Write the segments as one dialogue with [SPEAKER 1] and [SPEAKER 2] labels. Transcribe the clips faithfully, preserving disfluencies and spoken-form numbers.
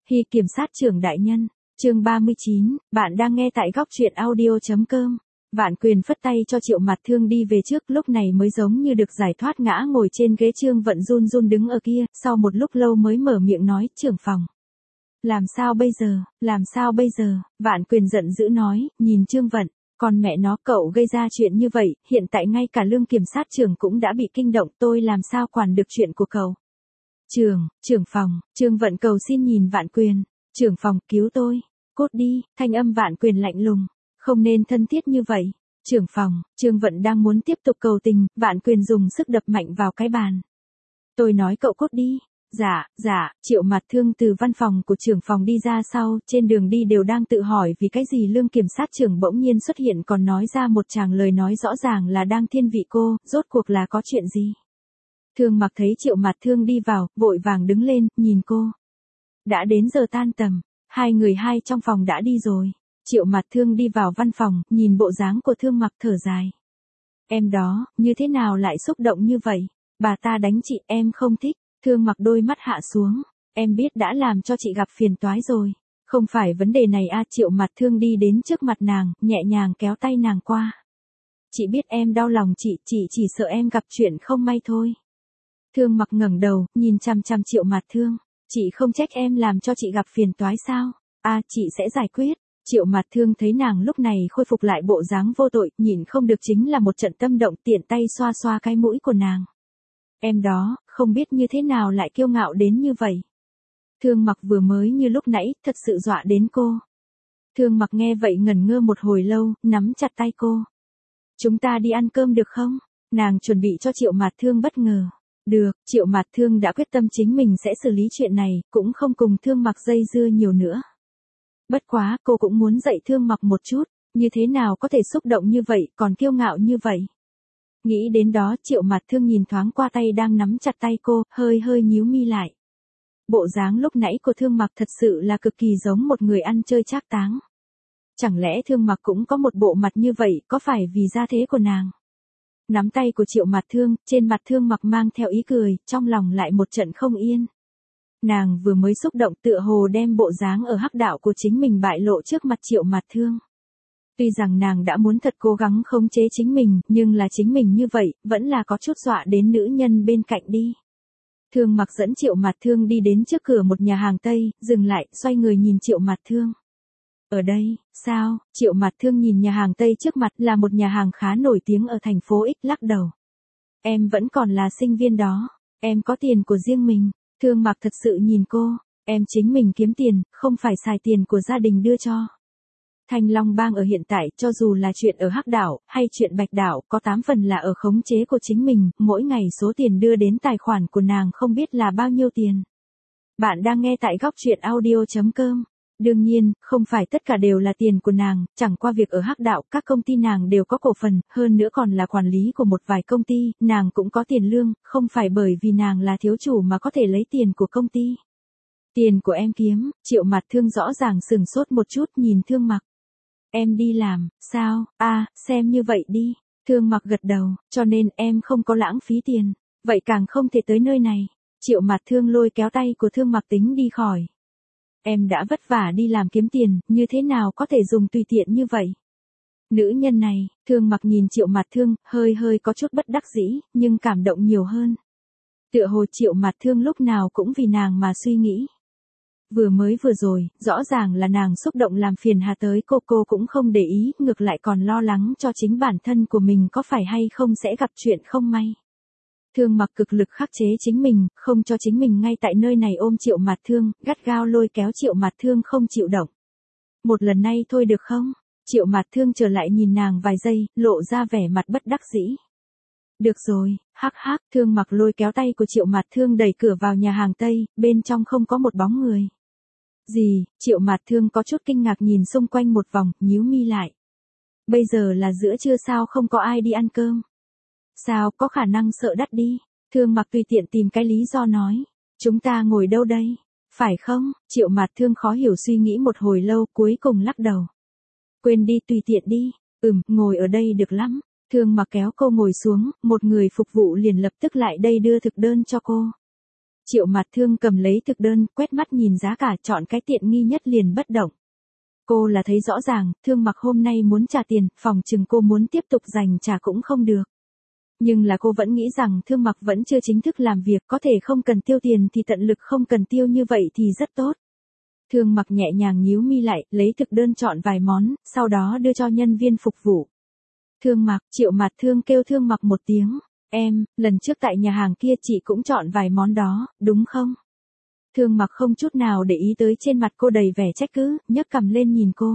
[SPEAKER 1] Hy kiểm sát trưởng đại nhân, chương ba mươi chín, bạn đang nghe tại góc truyện audio.com. Vạn Quyền phất tay cho Triệu Mạt Thương đi về trước, lúc này mới giống như được giải thoát, ngã ngồi trên ghế. Trương Vận run run đứng ở kia, sau một lúc lâu mới mở miệng nói, trưởng phòng. Làm sao bây giờ, làm sao bây giờ, Vạn Quyền giận dữ nói, nhìn Trương Vận, còn mẹ nó cậu gây ra chuyện như vậy, hiện tại ngay cả Lương kiểm sát trưởng cũng đã bị kinh động, tôi làm sao quản được chuyện của cậu. Trưởng, trưởng phòng, Trương Vận cầu xin nhìn Vạn Quyền, trưởng phòng cứu tôi, cút đi, thanh âm Vạn Quyền lạnh lùng, không nên thân thiết như vậy. Trưởng phòng, Trương Vận đang muốn tiếp tục cầu tình, Vạn Quyền dùng sức đập mạnh vào cái bàn. Tôi nói cậu cút đi. Dạ, dạ, Triệu Mạt Thương từ văn phòng của trưởng phòng đi ra sau, trên đường đi đều đang tự hỏi vì cái gì Lương kiểm sát trưởng bỗng nhiên xuất hiện còn nói ra một tràng lời nói rõ ràng là đang thiên vị cô, rốt cuộc là có chuyện gì. Thương Mặc thấy Triệu Mạt Thương đi vào, vội vàng đứng lên, nhìn cô. Đã đến giờ tan tầm, hai người hai trong phòng đã đi rồi. Triệu Mạt Thương đi vào văn phòng, nhìn bộ dáng của Thương Mặc thở dài. Em đó, như thế nào lại xúc động như vậy? Bà ta đánh chị, em không thích. Thương Mặc đôi mắt hạ xuống, em biết đã làm cho chị gặp phiền toái rồi. Không phải vấn đề này a. Triệu Mạt Thương đi đến trước mặt nàng, nhẹ nhàng kéo tay nàng qua. Chị biết em đau lòng chị, chị chỉ sợ em gặp chuyện không may thôi. Thương Mặc ngẩng đầu, nhìn chằm chằm Triệu Mạt Thương. Chị không trách em làm cho chị gặp phiền toái sao? A, chị sẽ giải quyết. Triệu Mạt Thương thấy nàng lúc này khôi phục lại bộ dáng vô tội, nhìn không được chính là một trận tâm động, tiện tay xoa xoa cái mũi của nàng. Em đó, không biết như thế nào lại kiêu ngạo đến như vậy. Thương Mặc vừa mới như lúc nãy, thật sự dọa đến cô. Thương Mặc nghe vậy ngẩn ngơ một hồi lâu, nắm chặt tay cô. Chúng ta đi ăn cơm được không? Nàng chuẩn bị cho Triệu Mạt Thương bất ngờ. Được, Triệu Mạt Thương đã quyết tâm chính mình sẽ xử lý chuyện này, cũng không cùng Thương Mặc dây dưa nhiều nữa. Bất quá, cô cũng muốn dạy Thương Mặc một chút, như thế nào có thể xúc động như vậy, còn kiêu ngạo như vậy. Nghĩ đến đó, Triệu Mạt Thương nhìn thoáng qua tay đang nắm chặt tay cô, hơi hơi nhíu mi lại. Bộ dáng lúc nãy của Thương Mặc thật sự là cực kỳ giống một người ăn chơi trác táng. Chẳng lẽ Thương Mặc cũng có một bộ mặt như vậy, có phải vì gia thế của nàng? Nắm tay của Triệu Mạt Thương, trên mặt Thương Mặc mang theo ý cười, trong lòng lại một trận không yên. Nàng vừa mới xúc động tựa hồ đem bộ dáng ở hắc đạo của chính mình bại lộ trước mặt Triệu Mạt Thương. Tuy rằng nàng đã muốn thật cố gắng khống chế chính mình, nhưng là chính mình như vậy, vẫn là có chút dọa đến nữ nhân bên cạnh đi. Thương Mặc dẫn Triệu Mạt Thương đi đến trước cửa một nhà hàng Tây, dừng lại, xoay người nhìn Triệu Mạt Thương. Ở đây, sao? Triệu Mạt Thương nhìn nhà hàng Tây trước mặt là một nhà hàng khá nổi tiếng ở thành phố X, lắc đầu. Em vẫn còn là sinh viên đó, em có tiền của riêng mình. Thương Mặc thật sự nhìn cô, em chính mình kiếm tiền, không phải xài tiền của gia đình đưa cho. Thanh Long Bang ở hiện tại, cho dù là chuyện ở Hắc Đảo, hay chuyện Bạch Đảo, có tám phần là ở khống chế của chính mình, mỗi ngày số tiền đưa đến tài khoản của nàng không biết là bao nhiêu tiền. Bạn đang nghe tại góc truyện audio.com. Đương nhiên, không phải tất cả đều là tiền của nàng, chẳng qua việc ở Hắc Đạo, các công ty nàng đều có cổ phần, hơn nữa còn là quản lý của một vài công ty, nàng cũng có tiền lương, không phải bởi vì nàng là thiếu chủ mà có thể lấy tiền của công ty. Tiền của em kiếm, Triệu Mạt Thương rõ ràng sừng sốt một chút nhìn Thương Mặc. Em đi làm, sao, a à, xem như vậy đi. Thương Mặc gật đầu, cho nên em không có lãng phí tiền, vậy càng không thể tới nơi này. Triệu Mạt Thương lôi kéo tay của Thương Mặc tính đi khỏi. Em đã vất vả đi làm kiếm tiền, như thế nào có thể dùng tùy tiện như vậy? Nữ nhân này, Thương Mặc nhìn Triệu Mạt Thương, hơi hơi có chút bất đắc dĩ, nhưng cảm động nhiều hơn. Tựa hồ Triệu Mạt Thương lúc nào cũng vì nàng mà suy nghĩ. Vừa mới vừa rồi, rõ ràng là nàng xúc động làm phiền hà tới cô, cô cũng không để ý, ngược lại còn lo lắng cho chính bản thân của mình có phải hay không sẽ gặp chuyện không may. Thương Mặc cực lực khắc chế chính mình, không cho chính mình ngay tại nơi này ôm Triệu Mạt Thương, gắt gao lôi kéo Triệu Mạt Thương không chịu động. Một lần này thôi được không? Triệu Mạt Thương trở lại nhìn nàng vài giây, lộ ra vẻ mặt bất đắc dĩ. Được rồi, hắc hắc. Thương Mặc lôi kéo tay của Triệu Mạt Thương đẩy cửa vào nhà hàng Tây, bên trong không có một bóng người. Gì? Triệu Mạt Thương có chút kinh ngạc nhìn xung quanh một vòng, nhíu mi lại. Bây giờ là giữa trưa sao không có ai đi ăn cơm? Sao, có khả năng sợ đắt đi? Thương Mặc tùy tiện tìm cái lý do nói. Chúng ta ngồi đâu đây? Phải không? Triệu Mạt Thương khó hiểu suy nghĩ một hồi lâu, cuối cùng lắc đầu. Quên đi, tùy tiện đi. Ừm, ngồi ở đây được lắm. Thương Mặc kéo cô ngồi xuống, một người phục vụ liền lập tức lại đây đưa thực đơn cho cô. Triệu Mạt Thương cầm lấy thực đơn, quét mắt nhìn giá cả, chọn cái tiện nghi nhất liền bất động. Cô là thấy rõ ràng, Thương Mặc hôm nay muốn trả tiền, phòng chừng cô muốn tiếp tục dành trả cũng không được. Nhưng là cô vẫn nghĩ rằng Thương Mặc vẫn chưa chính thức làm việc, có thể không cần tiêu tiền thì tận lực không cần tiêu như vậy thì rất tốt. Thương Mặc nhẹ nhàng nhíu mi lại, lấy thực đơn chọn vài món, sau đó đưa cho nhân viên phục vụ. Thương Mặc, Triệu Mạt Thương kêu Thương Mặc một tiếng, em, lần trước tại nhà hàng kia chị cũng chọn vài món đó, đúng không? Thương Mặc không chút nào để ý tới trên mặt cô đầy vẻ trách cứ, nhấc cằm lên nhìn cô.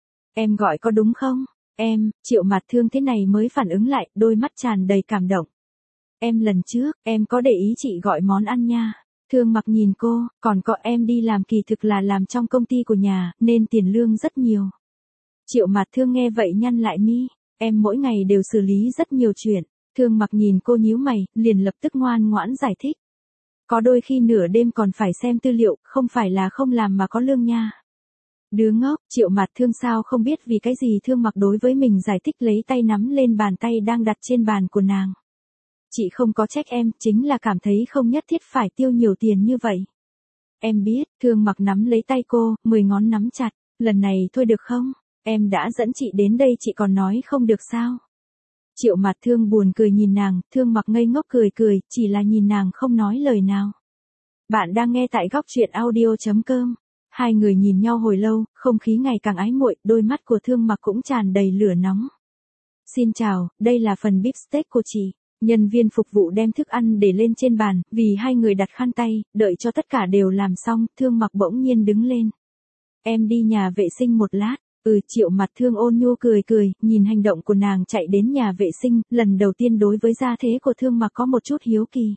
[SPEAKER 1] Em gọi có đúng không? Em, Triệu Mạt Thương thế này mới phản ứng lại, đôi mắt tràn đầy cảm động. Em lần trước, em có để ý chị gọi món ăn nha. Thương Mặc nhìn cô, còn có em đi làm kỳ thực là làm trong công ty của nhà, nên tiền lương rất nhiều. Triệu Mạt Thương nghe vậy nhăn lại mi, em mỗi ngày đều xử lý rất nhiều chuyện. Thương Mặc nhìn cô nhíu mày, liền lập tức ngoan ngoãn giải thích. Có đôi khi nửa đêm còn phải xem tư liệu, không phải là không làm mà có lương nha. Đứa ngốc, Triệu Mạt Thương sao không biết vì cái gì Thương Mặc đối với mình giải thích, lấy tay nắm lên bàn tay đang đặt trên bàn của nàng. Chị không có trách em, chính là cảm thấy không nhất thiết phải tiêu nhiều tiền như vậy. Em biết, Thương Mặc nắm lấy tay cô, mười ngón nắm chặt, lần này thôi được không? Em đã dẫn chị đến đây chị còn nói không được sao? Triệu Mạt Thương buồn cười nhìn nàng, Thương Mặc ngây ngốc cười cười, chỉ là nhìn nàng không nói lời nào. Bạn đang nghe tại góc truyện audio chấm com. Hai người nhìn nhau hồi lâu, không khí ngày càng ái muội, đôi mắt của Thương Mặc cũng tràn đầy lửa nóng. Xin chào, đây là phần beef steak của chị. Nhân viên phục vụ đem thức ăn để lên trên bàn, vì hai người đặt khăn tay, đợi cho tất cả đều làm xong, Thương Mặc bỗng nhiên đứng lên. Em đi nhà vệ sinh một lát. Ừ, Triệu Mạt Thương ôn nhu cười cười, nhìn hành động của nàng chạy đến nhà vệ sinh, lần đầu tiên đối với gia thế của Thương Mặc có một chút hiếu kỳ.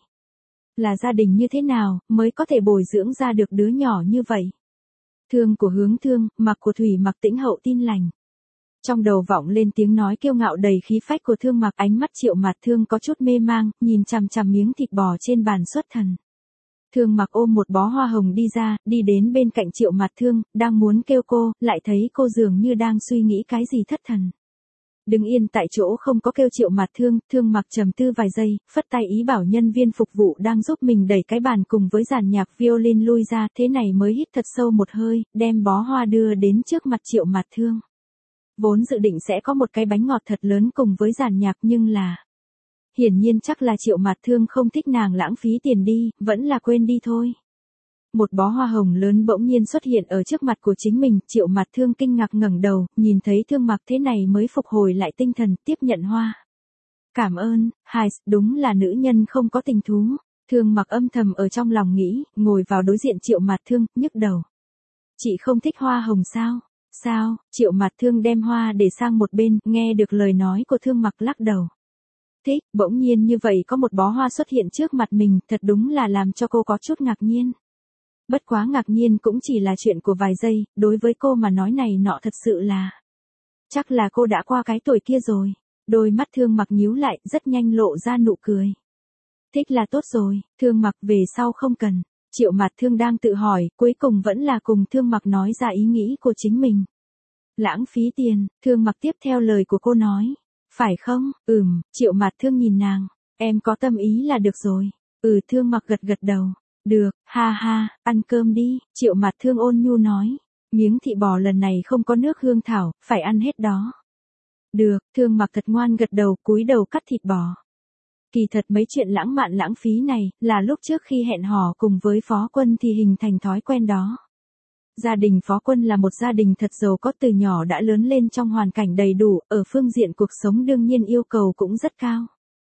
[SPEAKER 1] Là gia đình như thế nào, mới có thể bồi dưỡng ra được đứa nhỏ như vậy? Thương của Hướng Thương, Mặc của Thủy Mặc tĩnh hậu tin lành. Trong đầu vọng lên tiếng nói kiêu ngạo đầy khí phách của Thương Mặc, ánh mắt Triệu Mạt Thương có chút mê mang, nhìn chằm chằm miếng thịt bò trên bàn xuất thần. Thương Mặc ôm một bó hoa hồng đi ra, đi đến bên cạnh Triệu Mạt Thương, đang muốn kêu cô, lại thấy cô dường như đang suy nghĩ cái gì thất thần. Đứng yên tại chỗ không có kêu Triệu Mạt Thương, Thương Mặc trầm tư vài giây, phất tay ý bảo nhân viên phục vụ đang giúp mình đẩy cái bàn cùng với dàn nhạc violin lui ra, thế này mới hít thật sâu một hơi, đem bó hoa đưa đến trước mặt Triệu Mạt Thương. Vốn dự định sẽ có một cái bánh ngọt thật lớn cùng với dàn nhạc nhưng là... Hiển nhiên chắc là Triệu Mạt Thương không thích nàng lãng phí tiền đi, vẫn là quên đi thôi. Một bó hoa hồng lớn bỗng nhiên xuất hiện ở trước mặt của chính mình, Triệu Mạt Thương kinh ngạc ngẩng đầu, nhìn thấy Thương Mặc thế này mới phục hồi lại tinh thần, tiếp nhận hoa. Cảm ơn, Hai, đúng là nữ nhân không có tình thú. Thương Mặc âm thầm ở trong lòng nghĩ, ngồi vào đối diện Triệu Mạt Thương, nhức đầu. Chị không thích hoa hồng sao? Sao? Triệu Mạt Thương đem hoa để sang một bên, nghe được lời nói của Thương Mặc lắc đầu. Thích, bỗng nhiên như vậy có một bó hoa xuất hiện trước mặt mình, thật đúng là làm cho cô có chút ngạc nhiên. Bất quá ngạc nhiên cũng chỉ là chuyện của vài giây, đối với cô mà nói này nọ thật sự là... Chắc là cô đã qua cái tuổi kia rồi. Đôi mắt Thương Mặc nhíu lại, rất nhanh lộ ra nụ cười. Thích là tốt rồi, Thương Mặc về sau không cần. Triệu Mạt Thương đang tự hỏi, cuối cùng vẫn là cùng Thương Mặc nói ra ý nghĩ của chính mình. Lãng phí tiền, Thương Mặc tiếp theo lời của cô nói. Phải không? Ừm, Triệu Mạt Thương nhìn nàng. Em có tâm ý là được rồi. Ừ, Thương Mặc gật gật đầu. Được, ha ha, ăn cơm đi, Triệu Mạt Thương ôn nhu nói. Miếng thịt bò lần này không có nước hương thảo, phải ăn hết đó. Được, Thương Mặc thật ngoan gật đầu, cúi đầu cắt thịt bò. Kỳ thật mấy chuyện lãng mạn lãng phí này, là lúc trước khi hẹn hò cùng với Phó Quân thì hình thành thói quen đó. Gia đình Phó Quân là một gia đình thật giàu có, từ nhỏ đã lớn lên trong hoàn cảnh đầy đủ, ở phương diện cuộc sống đương nhiên yêu cầu cũng rất cao.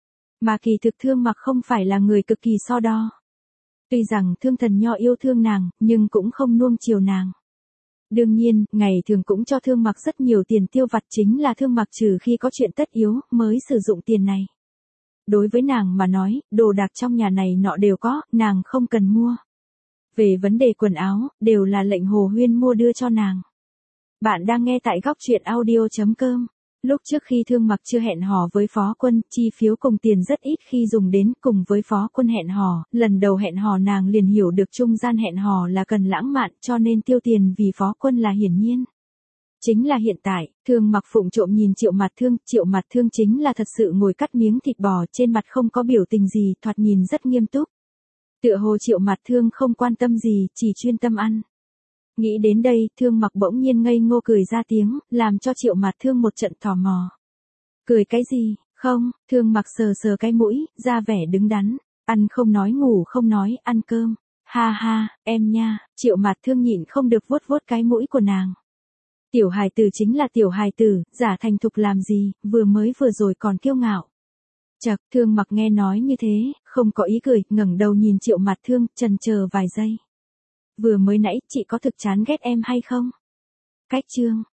[SPEAKER 1] Mà kỳ thực Thương Mặc không phải là người cực kỳ so đo. Tuy rằng Thương Thần Nho yêu thương nàng, nhưng cũng không nuông chiều nàng. Đương nhiên, ngày thường cũng cho Thương Mặc rất nhiều tiền tiêu vặt, chính là Thương Mặc trừ khi có chuyện tất yếu, mới sử dụng tiền này. Đối với nàng mà nói, đồ đạc trong nhà này nọ đều có, nàng không cần mua. Về vấn đề quần áo, đều là lệnh Hồ Huyên mua đưa cho nàng. Bạn đang nghe tại góc truyện audio chấm com. Lúc trước khi Thương Mặc chưa hẹn hò với Phó Quân, chi phiếu cùng tiền rất ít khi dùng đến, cùng với Phó Quân hẹn hò, lần đầu hẹn hò nàng liền hiểu được trung gian hẹn hò là cần lãng mạn, cho nên tiêu tiền vì Phó Quân là hiển nhiên. Chính là hiện tại, Thương Mặc phụng trộm nhìn Triệu Mạt Thương, Triệu Mạt Thương chính là thật sự ngồi cắt miếng thịt bò, trên mặt không có biểu tình gì, thoạt nhìn rất nghiêm túc. Tựa hồ Triệu Mạt Thương không quan tâm gì, chỉ chuyên tâm ăn. Nghĩ đến đây, Thương Mặc bỗng nhiên ngây ngô cười ra tiếng, làm cho Triệu Mạt Thương một trận tò mò. Cười cái gì? Không, Thương Mặc sờ sờ cái mũi, ra vẻ đứng đắn. Ăn không nói ngủ không nói, ăn cơm. Ha ha, em nha, Triệu Mạt Thương nhịn không được vuốt vuốt cái mũi của nàng. Tiểu hài tử chính là tiểu hài tử, giả thành thục làm gì, vừa mới vừa rồi còn kiêu ngạo. Chậc, Thương Mặc nghe nói như thế, không có ý cười, ngẩng đầu nhìn Triệu Mạt Thương, chần chờ vài giây. Vừa mới nãy, chị có thực chán ghét em hay không? Cách chương.